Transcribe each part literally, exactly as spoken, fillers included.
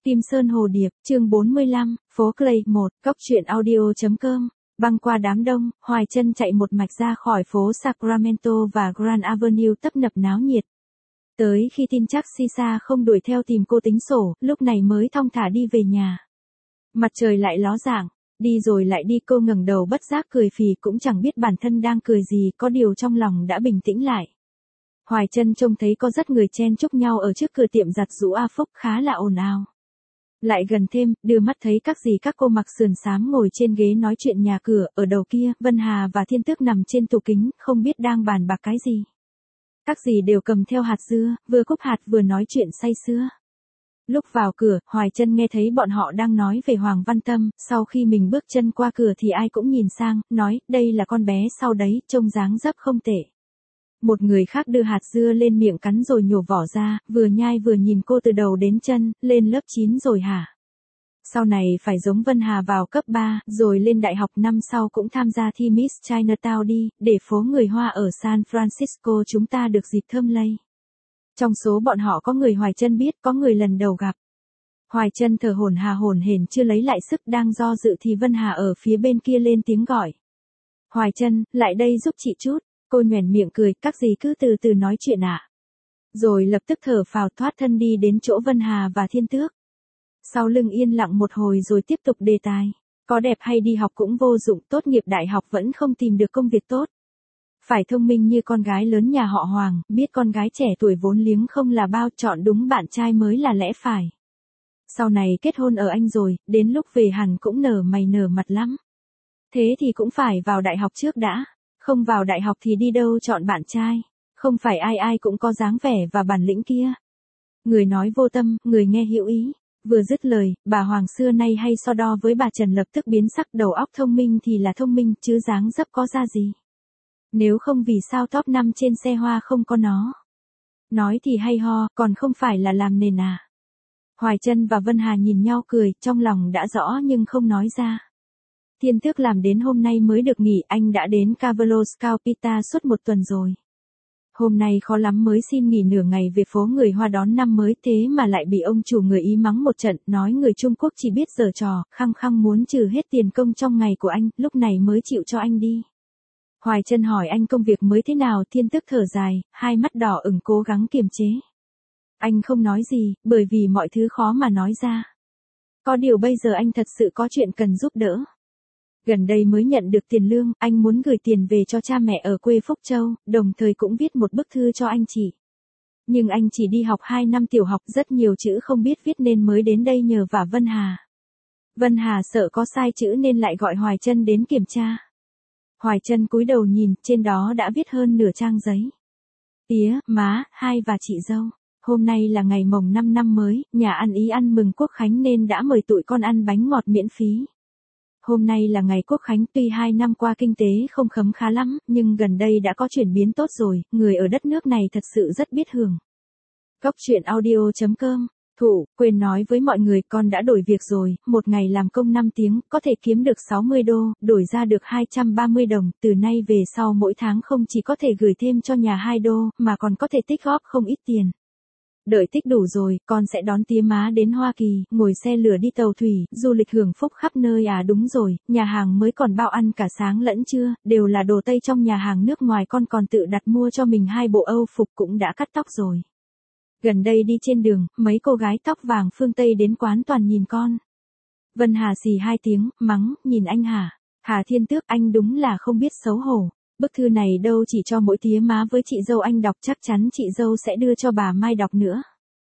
Kim Sơn Hồ Điệp, chương bốn mươi lăm, phố Clay một, cốc truyện audio.com. Băng qua đám đông, Hoài Chân chạy một mạch ra khỏi phố Sacramento và Grand Avenue tấp nập náo nhiệt. Tới khi tin chắc Sisa không đuổi theo tìm cô tính sổ, lúc này mới thong thả đi về nhà. Mặt trời lại ló dạng, đi rồi lại đi, cô ngẩng đầu bất giác cười phì, cũng chẳng biết bản thân đang cười gì, có điều trong lòng đã bình tĩnh lại. Hoài Chân trông thấy có rất người chen chúc nhau ở trước cửa tiệm giặt giũ A Phúc, khá là ồn ào. Lại gần thêm, đưa mắt thấy các dì các cô mặc sườn xám ngồi trên ghế nói chuyện nhà cửa, ở đầu kia, Vân Hà và Thiên Tước nằm trên tủ kính, không biết đang bàn bạc cái gì. Các dì đều cầm theo hạt dưa, vừa cúp hạt vừa nói chuyện say sưa. Lúc vào cửa, Hoài Chân nghe thấy bọn họ đang nói về Hoàng Văn Tâm, sau khi mình bước chân qua cửa thì ai cũng nhìn sang, nói, đây là con bé sau đấy, trông dáng dấp không tệ. Một người khác đưa hạt dưa lên miệng cắn rồi nhổ vỏ ra, vừa nhai vừa nhìn cô từ đầu đến chân, lên lớp chín rồi hả? Sau này phải giống Vân Hà vào cấp ba, rồi lên đại học năm sau cũng tham gia thi Miss Chinatown đi, để phố người Hoa ở San Francisco chúng ta được dịp thơm lây. Trong số bọn họ có người Hoài Chân biết, có người lần đầu gặp. Hoài Chân thở hổn hà hổn hển chưa lấy lại sức, đang do dự thì Vân Hà ở phía bên kia lên tiếng gọi. Hoài Chân, lại đây giúp chị chút. Cô nhoẻn miệng cười, các dì cứ từ từ nói chuyện ạ. À. Rồi lập tức thở phào thoát thân đi đến chỗ Vân Hà và Thiên Tước. Sau lưng yên lặng một hồi rồi tiếp tục đề tài. Có đẹp hay đi học cũng vô dụng, tốt nghiệp đại học vẫn không tìm được công việc tốt. Phải thông minh như con gái lớn nhà họ Hoàng, biết con gái trẻ tuổi vốn liếng không là bao, chọn đúng bạn trai mới là lẽ phải. Sau này kết hôn ở Anh rồi, đến lúc về hẳn cũng nở mày nở mặt lắm. Thế thì cũng phải vào đại học trước đã. Không vào đại học thì đi đâu chọn bạn trai, không phải ai ai cũng có dáng vẻ và bản lĩnh kia. Người nói vô tâm, người nghe hữu ý. Vừa dứt lời, bà Hoàng xưa nay hay so đo với bà Trần lập tức biến sắc, đầu óc thông minh thì là thông minh, chứ dáng dấp có ra gì. Nếu không vì sao top năm trên xe hoa không có nó. Nói thì hay ho, còn không phải là làm nền à. Hoài Chân và Vân Hà nhìn nhau cười, trong lòng đã rõ nhưng không nói ra. Thiên Tước làm đến hôm nay mới được nghỉ, anh đã đến Cavallo Scout suốt một tuần rồi. Hôm nay khó lắm mới xin nghỉ nửa ngày về phố người Hoa đón năm mới, thế mà lại bị ông chủ người Ý mắng một trận, nói người Trung Quốc chỉ biết giở trò, khăng khăng muốn trừ hết tiền công trong ngày của anh, lúc này mới chịu cho anh đi. Hoài Chân hỏi anh công việc mới thế nào, Thiên Tước thở dài, hai mắt đỏ ửng cố gắng kiềm chế. Anh không nói gì, bởi vì mọi thứ khó mà nói ra. Có điều bây giờ anh thật sự có chuyện cần giúp đỡ. Gần đây mới nhận được tiền lương, anh muốn gửi tiền về cho cha mẹ ở quê Phúc Châu, đồng thời cũng viết một bức thư cho anh chị. Nhưng anh chỉ đi học hai năm tiểu học, rất nhiều chữ không biết viết nên mới đến đây nhờ vả Vân Hà. Vân Hà sợ có sai chữ nên lại gọi Hoài Chân đến kiểm tra. Hoài Chân cúi đầu nhìn, trên đó đã viết hơn nửa trang giấy. Tía, má, hai và chị dâu. Hôm nay là ngày mồng năm năm mới, nhà ăn Ý ăn mừng Quốc Khánh nên đã mời tụi con ăn bánh ngọt miễn phí. Hôm nay là ngày Quốc Khánh, tuy hai năm qua kinh tế không khấm khá lắm, nhưng gần đây đã có chuyển biến tốt rồi, người ở đất nước này thật sự rất biết hưởng. Cốc truyện audio.com. Thụ, quên nói với mọi người, con đã đổi việc rồi, một ngày làm công năm tiếng, có thể kiếm được sáu mươi đô, đổi ra được hai trăm ba mươi đồng, từ nay về sau mỗi tháng không chỉ có thể gửi thêm cho nhà hai đô, mà còn có thể tích góp không ít tiền. Đợi tích đủ rồi, con sẽ đón tía má đến Hoa Kỳ, ngồi xe lửa đi tàu thủy, du lịch hưởng phúc khắp nơi à. Đúng rồi, nhà hàng mới còn bao ăn cả sáng lẫn trưa, đều là đồ Tây, trong nhà hàng nước ngoài con còn tự đặt mua cho mình hai bộ Âu phục, cũng đã cắt tóc rồi. Gần đây đi trên đường, mấy cô gái tóc vàng phương Tây đến quán toàn nhìn con. Vân Hà xì hai tiếng, mắng, nhìn anh hả? Hà Thiên Tước, anh đúng là không biết xấu hổ. Bức thư này đâu chỉ cho mỗi tía má với chị dâu anh đọc, chắc chắn chị dâu sẽ đưa cho bà Mai đọc nữa.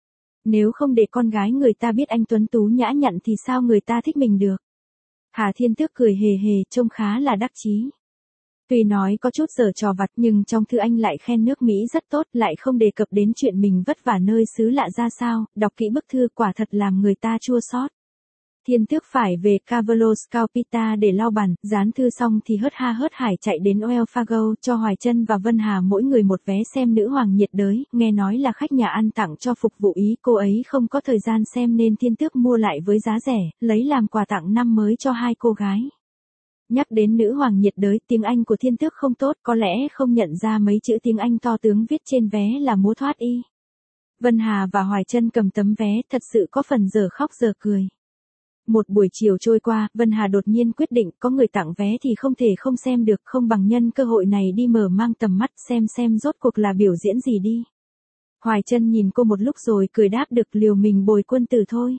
Nếu không để con gái người ta biết anh tuấn tú nhã nhặn thì sao người ta thích mình được. Hà Thiên Tước cười hề hề, trông khá là đắc chí. Tuy nói có chút giở trò vặt nhưng trong thư anh lại khen nước Mỹ rất tốt, lại không đề cập đến chuyện mình vất vả nơi xứ lạ ra sao, đọc kỹ bức thư quả thật làm người ta chua xót. Thiên Tước phải về Cavallo Scout để lau bàn, dán thư xong thì hớt ha hớt hải chạy đến Wells Fargo cho Hoài Chân và Vân Hà mỗi người một vé xem Nữ Hoàng nhiệt đới, nghe nói là khách nhà ăn tặng cho phục vụ Ý, cô ấy không có thời gian xem nên Thiên Tước mua lại với giá rẻ, lấy làm quà tặng năm mới cho hai cô gái. Nhắc đến Nữ Hoàng nhiệt đới, tiếng Anh của Thiên Tước không tốt, có lẽ không nhận ra mấy chữ tiếng Anh to tướng viết trên vé là múa thoát y. Vân Hà và Hoài Trân cầm tấm vé, thật sự có phần giờ khóc giờ cười. Một buổi chiều trôi qua, Vân Hà đột nhiên quyết định có người tặng vé thì không thể không xem được, không bằng nhân cơ hội này đi mở mang tầm mắt xem xem rốt cuộc là biểu diễn gì đi. Hoài Trân nhìn cô một lúc rồi cười đáp được, liều mình bồi quân tử thôi.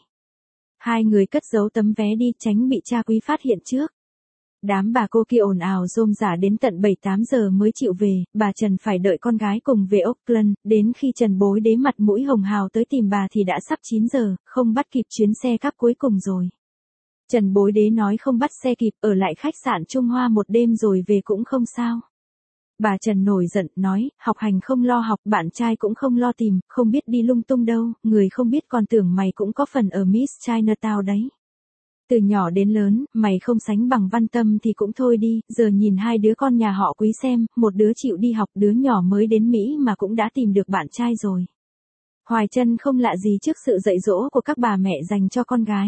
Hai người cất giấu tấm vé đi, tránh bị cha quý phát hiện trước. Đám bà cô kia ồn ào rôm rả đến tận bảy tám giờ mới chịu về, bà Trần phải đợi con gái cùng về Auckland, đến khi Trần Bối Đế mặt mũi hồng hào tới tìm bà thì đã sắp chín giờ, không bắt kịp chuyến xe cáp cuối cùng rồi. Trần Bối Đế nói không bắt xe kịp, ở lại khách sạn Trung Hoa một đêm rồi về cũng không sao. Bà Trần nổi giận, nói, học hành không lo học, bạn trai cũng không lo tìm, không biết đi lung tung đâu, người không biết còn tưởng mày cũng có phần ở Miss Chinatown đấy. Từ nhỏ đến lớn, mày không sánh bằng Văn Tâm thì cũng thôi đi, giờ nhìn hai đứa con nhà họ Quý xem, một đứa chịu đi học, đứa nhỏ mới đến Mỹ mà cũng đã tìm được bạn trai rồi. Hoài Trân không lạ gì trước sự dạy dỗ của các bà mẹ dành cho con gái.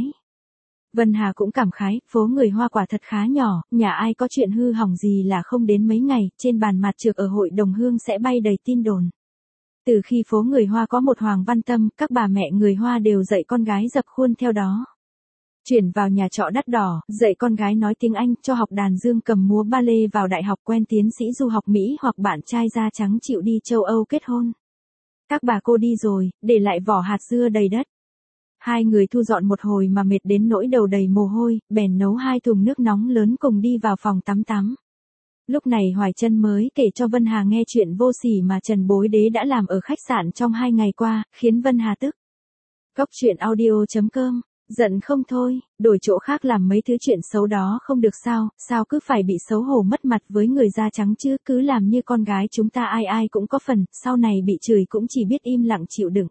Vân Hà cũng cảm khái, phố người Hoa quả thật khá nhỏ, nhà ai có chuyện hư hỏng gì là không đến mấy ngày, trên bàn mặt trược ở hội đồng hương sẽ bay đầy tin đồn. Từ khi phố người Hoa có một Hoàng Văn Tâm, các bà mẹ người Hoa đều dạy con gái dập khuôn theo đó. Chuyển vào nhà trọ đắt đỏ, dạy con gái nói tiếng Anh, cho học đàn dương cầm múa ba lê, vào đại học quen tiến sĩ du học Mỹ hoặc bạn trai da trắng chịu đi châu Âu kết hôn. Các bà cô đi rồi, để lại vỏ hạt dưa đầy đất. Hai người thu dọn một hồi mà mệt đến nỗi đầu đầy mồ hôi, bèn nấu hai thùng nước nóng lớn cùng đi vào phòng tắm tắm. Lúc này Hoài Trân mới kể cho Vân Hà nghe chuyện vô sỉ mà Trần Bối Đế đã làm ở khách sạn trong hai ngày qua, khiến Vân Hà tức. Cóc truyện audio chấm com, giận không thôi, đổi chỗ khác làm mấy thứ chuyện xấu đó không được sao, sao cứ phải bị xấu hổ mất mặt với người da trắng chứ, cứ làm như con gái chúng ta ai ai cũng có phần, sau này bị chửi cũng chỉ biết im lặng chịu đựng.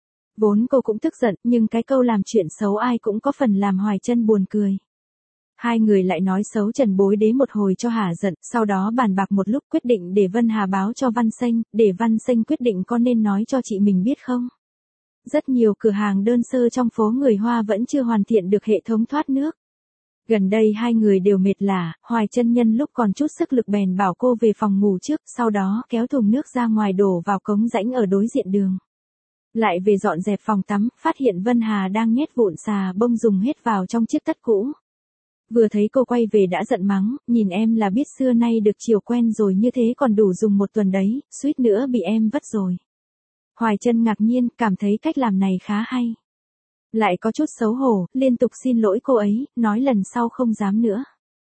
Vốn cô cũng tức giận, nhưng cái câu làm chuyện xấu ai cũng có phần làm Hoài Trân buồn cười. Hai người lại nói xấu Trần Bối Đế một hồi cho hả giận, sau đó bàn bạc một lúc quyết định để Vân Hà báo cho Văn Xanh, để Văn Xanh quyết định có nên nói cho chị mình biết không. Rất nhiều cửa hàng đơn sơ trong phố người Hoa vẫn chưa hoàn thiện được hệ thống thoát nước. Gần đây hai người đều mệt lả, Hoài Trân nhân lúc còn chút sức lực bèn bảo cô về phòng ngủ trước, sau đó kéo thùng nước ra ngoài đổ vào cống rãnh ở đối diện đường. Lại về dọn dẹp phòng tắm, phát hiện Vân Hà đang nhét vụn xà bông dùng hết vào trong chiếc tất cũ. Vừa thấy cô quay về đã giận mắng, nhìn em là biết xưa nay được chiều quen rồi, như thế còn đủ dùng một tuần đấy, suýt nữa bị em vất rồi. Hoài Trân ngạc nhiên, cảm thấy cách làm này khá hay. Lại có chút xấu hổ, liên tục xin lỗi cô ấy, nói lần sau không dám nữa.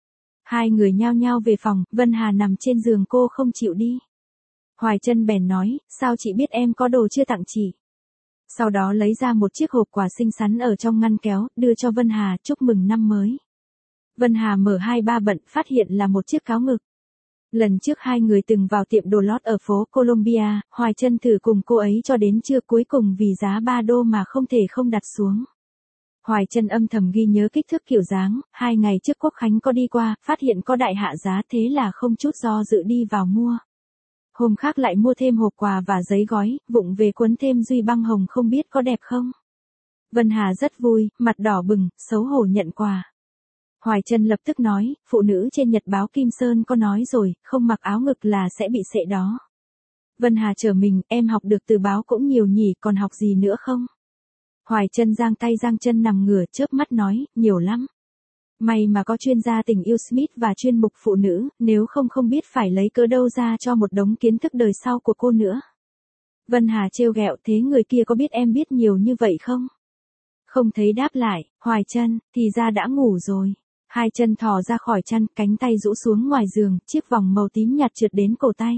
Hai người nhao nhao về phòng, Vân Hà nằm trên giường cô không chịu đi. Hoài Trân bèn nói, sao chị biết em có đồ chưa tặng chị? Sau đó lấy ra một chiếc hộp quà xinh xắn ở trong ngăn kéo, đưa cho Vân Hà, chúc mừng năm mới. Vân Hà mở hai ba bận, phát hiện là một chiếc cáo ngực. Lần trước hai người từng vào tiệm đồ lót ở phố Columbia, Hoài Trân thử cùng cô ấy cho đến trưa, cuối cùng vì giá ba đô mà không thể không đặt xuống. Hoài Trân âm thầm ghi nhớ kích thước kiểu dáng, hai ngày trước Quốc Khánh có đi qua, phát hiện có đại hạ giá, thế là không chút do dự đi vào mua. Hôm khác lại mua thêm hộp quà và giấy gói, vụng về quấn thêm duy băng hồng, không biết có đẹp không. Vân Hà rất vui, mặt đỏ bừng, xấu hổ nhận quà. Hoài Trân lập tức nói, phụ nữ trên nhật báo Kim Sơn có nói rồi, không mặc áo ngực là sẽ bị sệ đó. Vân Hà trở mình, em học được từ báo cũng nhiều nhỉ, còn học gì nữa không? Hoài Trân giang tay giang chân nằm ngửa, chớp mắt nói, nhiều lắm. May mà có chuyên gia tình yêu Smith và chuyên mục phụ nữ, nếu không không biết phải lấy cớ đâu ra cho một đống kiến thức đời sau của cô nữa. Vân Hà trêu ghẹo, thế người kia có biết em biết nhiều như vậy không? Không thấy đáp lại, Hoài Trân, thì ra đã ngủ rồi. Hai chân thò ra khỏi chăn, cánh tay rũ xuống ngoài giường, chiếc vòng màu tím nhạt trượt đến cổ tay.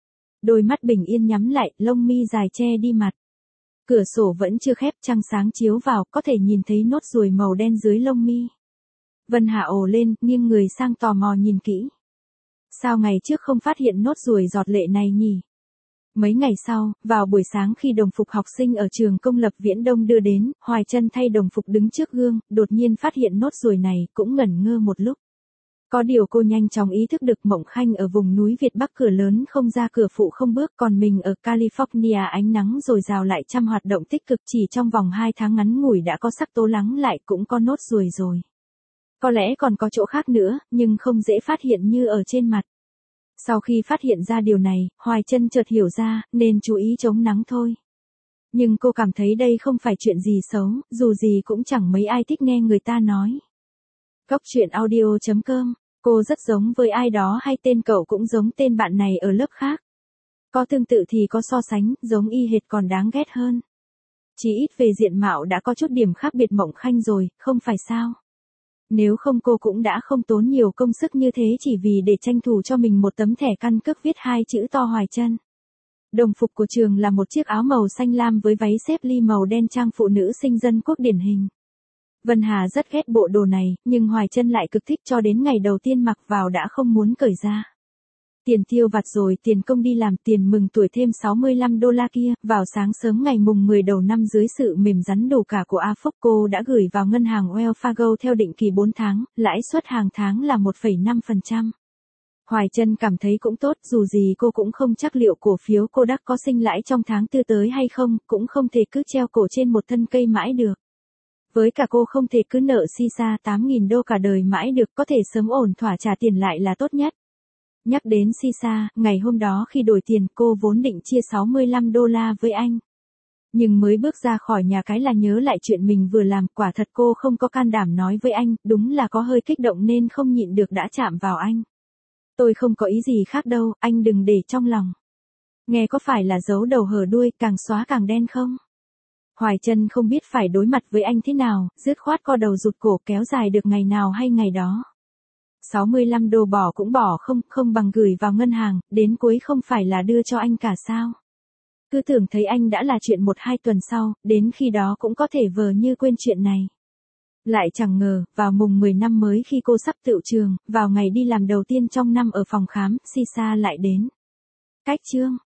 Đôi mắt bình yên nhắm lại, lông mi dài che đi mặt. Cửa sổ vẫn chưa khép, trăng sáng chiếu vào, có thể nhìn thấy nốt ruồi màu đen dưới lông mi. Vân Hà ồ lên, nghiêng người sang tò mò nhìn kỹ. Sao ngày trước không phát hiện nốt ruồi giọt lệ này nhỉ? Mấy ngày sau, vào buổi sáng khi đồng phục học sinh ở trường công lập Viễn Đông đưa đến, Hoài Trân thay đồng phục đứng trước gương, đột nhiên phát hiện nốt ruồi này, cũng ngẩn ngơ một lúc. Có điều cô nhanh chóng ý thức được Mộng Khanh ở vùng núi Việt Bắc cửa lớn không ra cửa phụ không bước, còn mình ở California ánh nắng dồi dào lại chăm hoạt động tích cực, chỉ trong vòng hai tháng ngắn ngủi đã có sắc tố lắng lại cũng có nốt ruồi rồi. Có lẽ còn có chỗ khác nữa, nhưng không dễ phát hiện như ở trên mặt. Sau khi phát hiện ra điều này, Hoài Trân chợt hiểu ra, nên chú ý chống nắng thôi. Nhưng cô cảm thấy đây không phải chuyện gì xấu, dù gì cũng chẳng mấy ai thích nghe người ta nói. Góc chuyện audio chấm com, cô rất giống với ai đó hay tên cậu cũng giống tên bạn này ở lớp khác. Có tương tự thì có so sánh, giống y hệt còn đáng ghét hơn. Chỉ ít về diện mạo đã có chút điểm khác biệt Mộng Khanh rồi, không phải sao? Nếu không cô cũng đã không tốn nhiều công sức như thế chỉ vì để tranh thủ cho mình một tấm thẻ căn cước viết hai chữ to Hoài Chân. Đồng phục của trường là một chiếc áo màu xanh lam với váy xếp ly màu đen trang phụ nữ sinh dân quốc điển hình. Vân Hà rất ghét bộ đồ này, nhưng Hoài Chân lại cực thích cho đến ngày đầu tiên mặc vào đã không muốn cởi ra. Tiền tiêu vặt rồi, tiền công đi làm, tiền mừng tuổi thêm sáu mươi lăm đô la kia, vào sáng sớm ngày mùng mười đầu năm dưới sự mềm rắn đủ cả của A Phúc cô đã gửi vào ngân hàng Wells Fargo theo định kỳ bốn tháng, lãi suất hàng tháng là một phẩy năm phần trăm. Hoài Chân cảm thấy cũng tốt, dù gì cô cũng không chắc liệu cổ phiếu Kodak có sinh lãi trong tháng tư tới hay không, cũng không thể cứ treo cổ trên một thân cây mãi được. Với cả cô không thể cứ nợ si sa tám nghìn đô cả đời mãi được, có thể sớm ổn thỏa trả tiền lại là tốt nhất. Nhắc đến si sa, ngày hôm đó khi đổi tiền cô vốn định chia sáu mươi lăm đô la với anh. Nhưng mới bước ra khỏi nhà cái là nhớ lại chuyện mình vừa làm, quả thật cô không có can đảm nói với anh, đúng là có hơi kích động nên không nhịn được đã chạm vào anh. Tôi không có ý gì khác đâu, anh đừng để trong lòng. Nghe có phải là giấu đầu hở đuôi, càng xóa càng đen không? Hoài Chân không biết phải đối mặt với anh thế nào, dứt khoát co đầu rụt cổ kéo dài được ngày nào hay ngày đó. sáu mươi lăm đô bỏ cũng bỏ không, không bằng gửi vào ngân hàng, đến cuối không phải là đưa cho anh cả sao. Cứ tưởng thấy anh đã là chuyện một hai tuần sau, đến khi đó cũng có thể vờ như quên chuyện này. Lại chẳng ngờ, vào mùng mười năm mới khi cô sắp tựu trường, vào ngày đi làm đầu tiên trong năm ở phòng khám, si sa lại đến. Cách chương